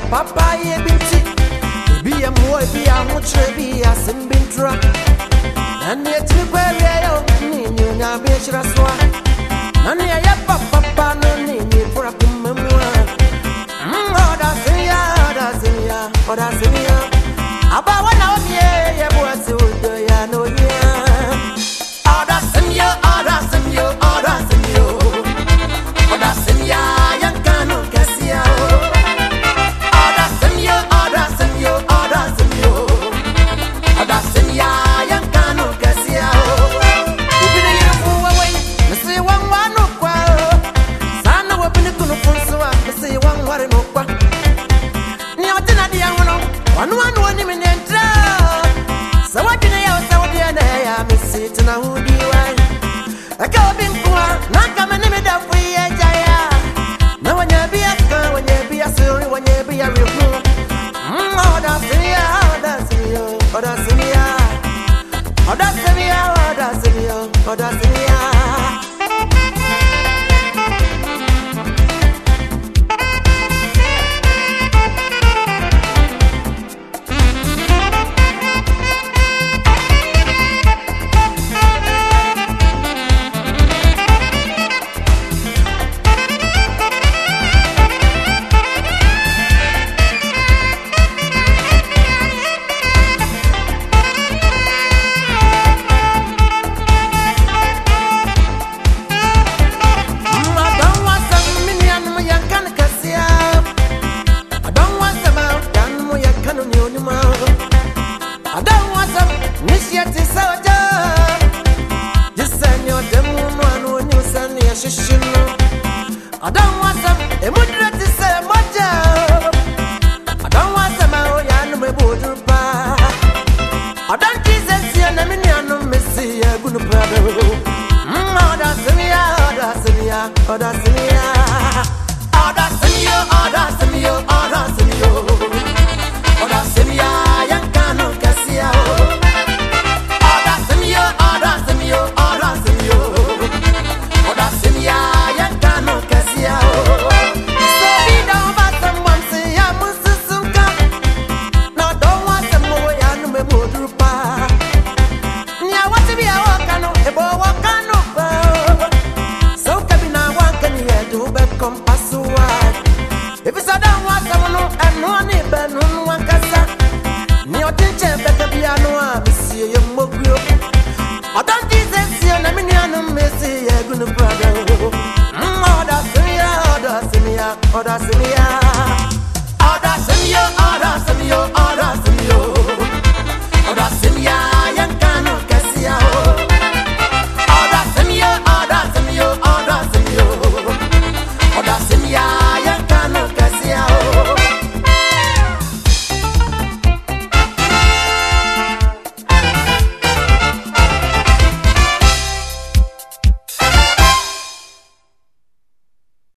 Papa ye binti be a boy be a much be a simbintra and yet you bury you now be a swat and ya papa no need for a memoir. That's about 1 hour, yeah, what's the ya no, yeah. Oh, that's in you, oh, that's in you, oh, that's in you. Oh, that's in ya, young canoe, Cassia. Oh, that's in you, oh, that's in you, oh, that's in you. Oh, that's in ya, young canoe, Cassia. You be the fool away, let's see 1 no qual. Son of a pinnacle of Fonsoa, let's see 1 water no qual. One woman in so what do you say? I miss it now. Who do you want? I go been poor, not coming in the free. No one be a girl when you be a silly, when you be a real fool. Oh, that's in ya, oh, that's in you, oh, that's in ya, oh, that's in ya, oh, that's in you, oh, that's in ya. I don't want some emotion to say much. I don't want some Oyan Budupa. I don't Jesus, and I mean, I know Missy, a good brother. Oh, that's in ya, oh, that's in ya, oh, that's in ya. Oh, that's in you, oh, that's in you, oh, that's in you. Oh, that's in ya, young canoe, Cassia. Oh, that's in you, oh, that's in you, oh, that's in you. Oh, that's in ya, young canoe, Cassia. So be down by someone, say, I must soon come. Now, don't want some more, I know me more to buy. Yeah, what to be a walkano, a boy walkano. So, Cabina, one can hear to become pass away. If it's a down one, someone and no one even one casa. Near teacher, better be a no, Monsieur Mogrio. I don't see a Naminian Messi, a good brother. Oh, that's in ya, oh, that's in ya, oh, that's in ya. Oh, that's in ya, oh, that's in ya, oh, that's in ya.